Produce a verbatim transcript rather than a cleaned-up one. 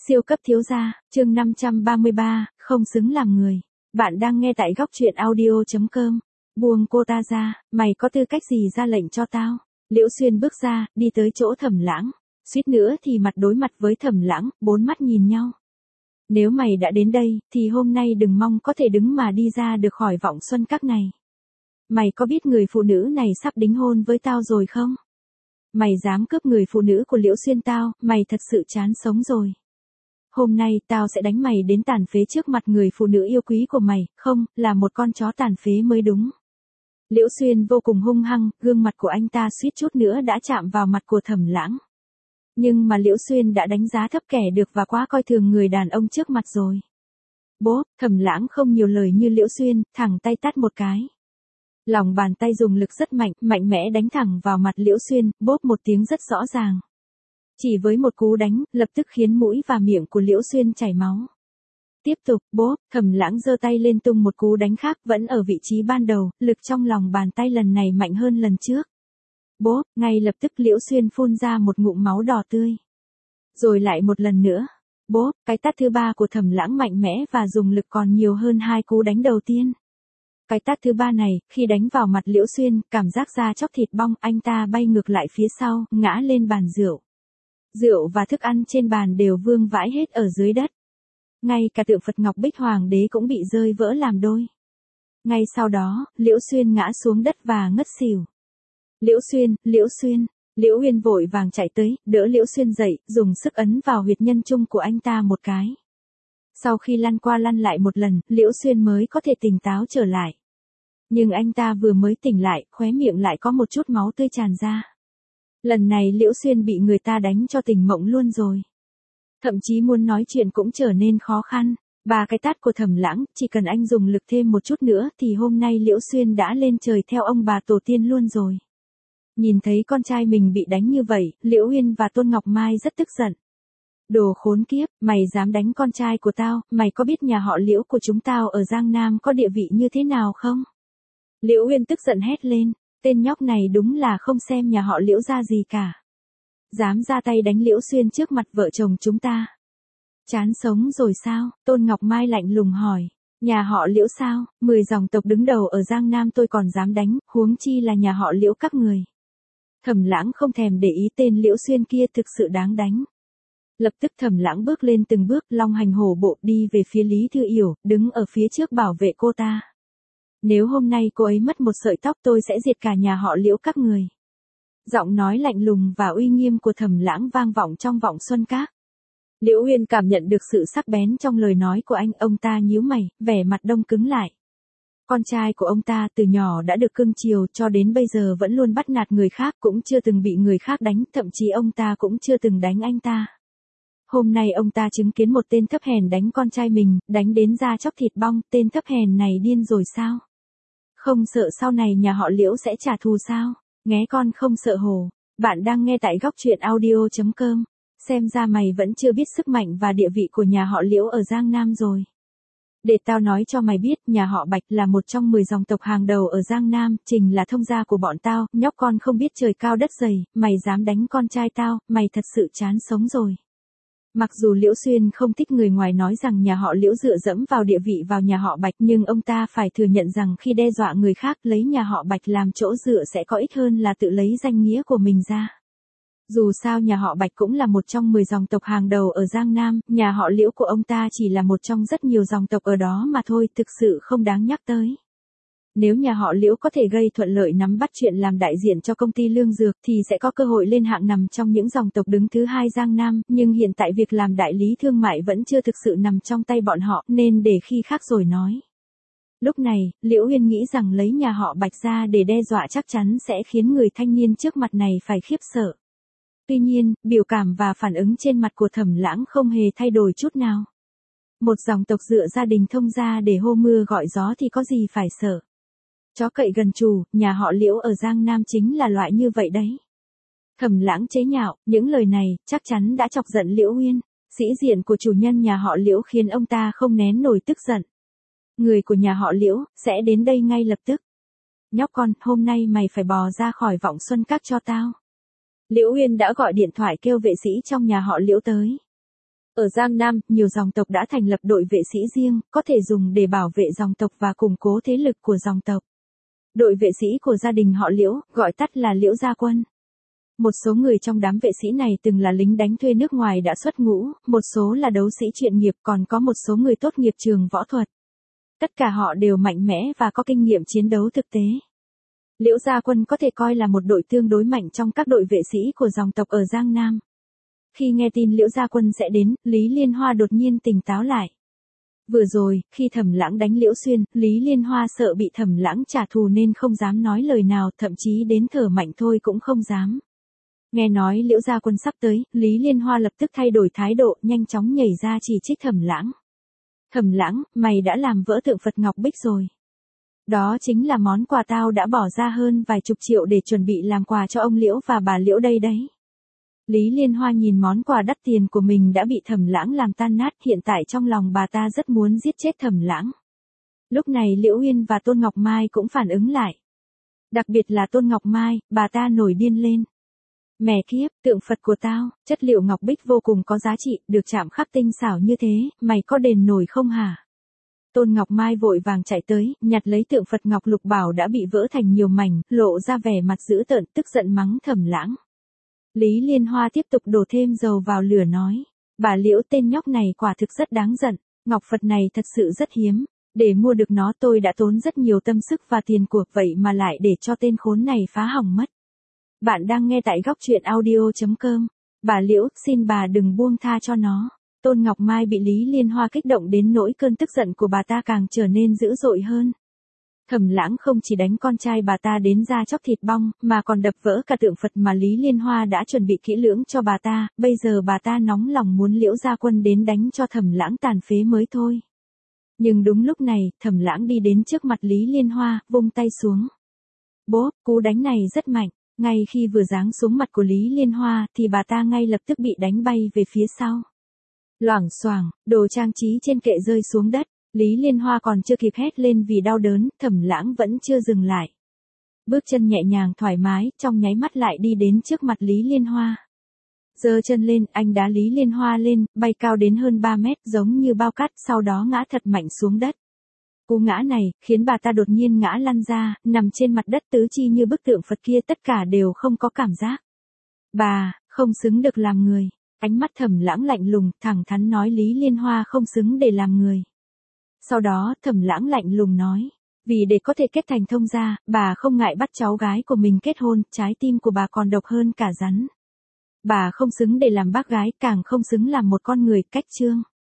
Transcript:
Siêu cấp thiếu gia, chương năm trăm ba mươi ba, không xứng làm người. Bạn đang nghe tại góc truyện audio chấm com. Buông cô ta ra, mày có tư cách gì ra lệnh cho tao? Liễu Xuyên bước ra, đi tới chỗ Thẩm Lãng. Suýt nữa thì mặt đối mặt với Thẩm Lãng, bốn mắt nhìn nhau. Nếu mày đã đến đây, thì hôm nay đừng mong có thể đứng mà đi ra được khỏi vọng xuân các này. Mày có biết người phụ nữ này sắp đính hôn với tao rồi không? Mày dám cướp người phụ nữ của Liễu Xuyên tao, mày thật sự chán sống rồi. Hôm nay tao sẽ đánh mày đến tàn phế trước mặt người phụ nữ yêu quý của mày, không, là một con chó tàn phế mới đúng. Liễu Xuyên vô cùng hung hăng, gương mặt của anh ta suýt chút nữa đã chạm vào mặt của Thẩm Lãng. Nhưng mà Liễu Xuyên đã đánh giá thấp kẻ được và quá coi thường người đàn ông trước mặt rồi. Bố, Thẩm Lãng không nhiều lời như Liễu Xuyên, thẳng tay tát một cái. Lòng bàn tay dùng lực rất mạnh, mạnh mẽ đánh thẳng vào mặt Liễu Xuyên, bốp một tiếng rất rõ ràng. Chỉ với một cú đánh, lập tức khiến mũi và miệng của Liễu Xuyên chảy máu. Tiếp tục, bốp, Thẩm Lãng giơ tay lên tung một cú đánh khác vẫn ở vị trí ban đầu, lực trong lòng bàn tay lần này mạnh hơn lần trước. Bốp, ngay lập tức Liễu Xuyên phun ra một ngụm máu đỏ tươi. Rồi lại một lần nữa. Bốp, cái tát thứ ba của Thẩm Lãng mạnh mẽ và dùng lực còn nhiều hơn hai cú đánh đầu tiên. Cái tát thứ ba này, khi đánh vào mặt Liễu Xuyên, cảm giác da chóc thịt bong, anh ta bay ngược lại phía sau, ngã lên bàn rượu. Rượu và thức ăn trên bàn đều vương vãi hết ở dưới đất. Ngay cả tượng Phật Ngọc Bích Hoàng đế cũng bị rơi vỡ làm đôi. Ngay sau đó, Liễu Xuyên ngã xuống đất và ngất xỉu. Liễu Xuyên, Liễu Xuyên, Liễu Uyên vội vàng chạy tới, đỡ Liễu Xuyên dậy, dùng sức ấn vào huyệt nhân trung của anh ta một cái. Sau khi lăn qua lăn lại một lần, Liễu Xuyên mới có thể tỉnh táo trở lại. Nhưng anh ta vừa mới tỉnh lại, khóe miệng lại có một chút máu tươi tràn ra. Lần này Liễu Xuyên bị người ta đánh cho tỉnh mộng luôn rồi. Thậm chí muốn nói chuyện cũng trở nên khó khăn. Ba cái tát của Thẩm Lãng, chỉ cần anh dùng lực thêm một chút nữa thì hôm nay Liễu Xuyên đã lên trời theo ông bà tổ tiên luôn rồi. Nhìn thấy con trai mình bị đánh như vậy, Liễu Uyên và Tôn Ngọc Mai rất tức giận. Đồ khốn kiếp, mày dám đánh con trai của tao, mày có biết nhà họ Liễu của chúng tao ở Giang Nam có địa vị như thế nào không? Liễu Uyên tức giận hét lên, tên nhóc này đúng là không xem nhà họ Liễu ra gì cả. Dám ra tay đánh Liễu Xuyên trước mặt vợ chồng chúng ta. Chán sống rồi sao? Tôn Ngọc Mai lạnh lùng hỏi. Nhà họ Liễu sao? Mười dòng tộc đứng đầu ở Giang Nam tôi còn dám đánh, huống chi là nhà họ Liễu các người. Thẩm Lãng không thèm để ý tên Liễu Xuyên kia thực sự đáng đánh. Lập tức Thẩm Lãng bước lên từng bước, long hành hổ bộ đi về phía Lý Thư Yểu, đứng ở phía trước bảo vệ cô ta. Nếu hôm nay cô ấy mất một sợi tóc tôi sẽ diệt cả nhà họ Liễu các người. Giọng nói lạnh lùng và uy nghiêm của Thẩm Lãng vang vọng trong vọng xuân các. Liễu Uyên cảm nhận được sự sắc bén trong lời nói của anh, ông ta nhíu mày, vẻ mặt đông cứng lại. Con trai của ông ta từ nhỏ đã được cưng chiều cho đến bây giờ vẫn luôn bắt nạt người khác, cũng chưa từng bị người khác đánh, thậm chí ông ta cũng chưa từng đánh anh ta. Hôm nay ông ta chứng kiến một tên thấp hèn đánh con trai mình, đánh đến da chóc thịt bong, tên thấp hèn này điên rồi sao? Không sợ sau này nhà họ Liễu sẽ trả thù sao? Nghé con không sợ hổ. Bạn đang nghe tại góc truyện audio chấm com. Xem ra mày vẫn chưa biết sức mạnh và địa vị của nhà họ Liễu ở Giang Nam rồi. Để tao nói cho mày biết, nhà họ Bạch là một trong mười dòng tộc hàng đầu ở Giang Nam, Trình là thông gia của bọn tao, nhóc con không biết trời cao đất dày, mày dám đánh con trai tao, mày thật sự chán sống rồi. Mặc dù Liễu Xuyên không thích người ngoài nói rằng nhà họ Liễu dựa dẫm vào địa vị vào nhà họ Bạch, nhưng ông ta phải thừa nhận rằng khi đe dọa người khác lấy nhà họ Bạch làm chỗ dựa sẽ có ích hơn là tự lấy danh nghĩa của mình ra. Dù sao nhà họ Bạch cũng là một trong mười dòng tộc hàng đầu ở Giang Nam, nhà họ Liễu của ông ta chỉ là một trong rất nhiều dòng tộc ở đó mà thôi, thực sự không đáng nhắc tới. Nếu nhà họ Liễu có thể gây thuận lợi nắm bắt chuyện làm đại diện cho công ty lương dược thì sẽ có cơ hội lên hạng nằm trong những dòng tộc đứng thứ hai Giang Nam, nhưng hiện tại việc làm đại lý thương mại vẫn chưa thực sự nằm trong tay bọn họ, nên để khi khác rồi nói. Lúc này, Liễu Uyên nghĩ rằng lấy nhà họ Bạch ra để đe dọa chắc chắn sẽ khiến người thanh niên trước mặt này phải khiếp sợ. Tuy nhiên, biểu cảm và phản ứng trên mặt của Thẩm Lãng không hề thay đổi chút nào. Một dòng tộc dựa gia đình thông gia để hô mưa gọi gió thì có gì phải sợ. Chó cậy gần chủ, nhà họ Liễu ở Giang Nam chính là loại như vậy đấy. Thẩm Lãng chế nhạo, những lời này chắc chắn đã chọc giận Liễu Uyên. Sĩ diện của chủ nhân nhà họ Liễu khiến ông ta không nén nổi tức giận. Người của nhà họ Liễu sẽ đến đây ngay lập tức. Nhóc con, hôm nay mày phải bò ra khỏi vọng xuân các cho tao. Liễu Uyên đã gọi điện thoại kêu vệ sĩ trong nhà họ Liễu tới. Ở Giang Nam, nhiều dòng tộc đã thành lập đội vệ sĩ riêng, có thể dùng để bảo vệ dòng tộc và củng cố thế lực của dòng tộc. Đội vệ sĩ của gia đình họ Liễu, gọi tắt là Liễu Gia Quân. Một số người trong đám vệ sĩ này từng là lính đánh thuê nước ngoài đã xuất ngũ, một số là đấu sĩ chuyên nghiệp, còn có một số người tốt nghiệp trường võ thuật. Tất cả họ đều mạnh mẽ và có kinh nghiệm chiến đấu thực tế. Liễu Gia Quân có thể coi là một đội tương đối mạnh trong các đội vệ sĩ của dòng tộc ở Giang Nam. Khi nghe tin Liễu Gia Quân sẽ đến, Lý Liên Hoa đột nhiên tỉnh táo lại. Vừa rồi, khi Thẩm Lãng đánh Liễu Xuyên, Lý Liên Hoa sợ bị Thẩm Lãng trả thù nên không dám nói lời nào, thậm chí đến thở mạnh thôi cũng không dám. Nghe nói Liễu Gia Quân sắp tới, Lý Liên Hoa lập tức thay đổi thái độ, nhanh chóng nhảy ra chỉ trích Thẩm Lãng. Thẩm Lãng, mày đã làm vỡ tượng Phật Ngọc Bích rồi. Đó chính là món quà tao đã bỏ ra hơn vài chục triệu để chuẩn bị làm quà cho ông Liễu và bà Liễu đây đấy. Lý Liên Hoa nhìn món quà đắt tiền của mình đã bị Thẩm Lãng làm tan nát, hiện tại trong lòng bà ta rất muốn giết chết Thẩm Lãng. Lúc này Liễu Uyên và Tôn Ngọc Mai cũng phản ứng lại. Đặc biệt là Tôn Ngọc Mai, bà ta nổi điên lên. Mẹ kiếp, tượng Phật của tao, chất liệu ngọc bích vô cùng có giá trị, được chạm khắc tinh xảo như thế, mày có đền nổi không hả? Tôn Ngọc Mai vội vàng chạy tới, nhặt lấy tượng Phật Ngọc Lục Bảo đã bị vỡ thành nhiều mảnh, lộ ra vẻ mặt dữ tợn, tức giận mắng Thẩm Lãng. Lý Liên Hoa tiếp tục đổ thêm dầu vào lửa nói, bà Liễu, tên nhóc này quả thực rất đáng giận, ngọc Phật này thật sự rất hiếm, để mua được nó tôi đã tốn rất nhiều tâm sức và tiền của, vậy mà lại để cho tên khốn này phá hỏng mất. Bạn đang nghe tại góc truyện audio chấm com. Bà Liễu, xin bà đừng buông tha cho nó. Tôn Ngọc Mai bị Lý Liên Hoa kích động đến nỗi cơn tức giận của bà ta càng trở nên dữ dội hơn. Thẩm Lãng không chỉ đánh con trai bà ta đến da chóc thịt bong, mà còn đập vỡ cả tượng Phật mà Lý Liên Hoa đã chuẩn bị kỹ lưỡng cho bà ta, bây giờ bà ta nóng lòng muốn Liễu Gia Quân đến đánh cho Thẩm Lãng tàn phế mới thôi. Nhưng đúng lúc này, Thẩm Lãng đi đến trước mặt Lý Liên Hoa, vung tay xuống. Bốp, cú đánh này rất mạnh. Ngay khi vừa giáng xuống mặt của Lý Liên Hoa thì bà ta ngay lập tức bị đánh bay về phía sau. Loảng xoảng, đồ trang trí trên kệ rơi xuống đất, Lý Liên Hoa còn chưa kịp hét lên vì đau đớn, Thẩm Lãng vẫn chưa dừng lại. Bước chân nhẹ nhàng thoải mái, trong nháy mắt lại đi đến trước mặt Lý Liên Hoa. Giơ chân lên, anh đá Lý Liên Hoa lên, bay cao đến hơn ba mét giống như bao cát, sau đó ngã thật mạnh xuống đất. Cú ngã này, khiến bà ta đột nhiên ngã lăn ra, nằm trên mặt đất tứ chi như bức tượng Phật kia, tất cả đều không có cảm giác. Bà, không xứng được làm người. Ánh mắt Thẩm Lãng lạnh lùng, thẳng thắn nói Lý Liên Hoa không xứng để làm người. Sau đó, Thẩm Lãng lạnh lùng nói, vì để có thể kết thành thông gia, bà không ngại bắt cháu gái của mình kết hôn, trái tim của bà còn độc hơn cả rắn. Bà không xứng để làm bác gái, càng không xứng làm một con người, cách chương.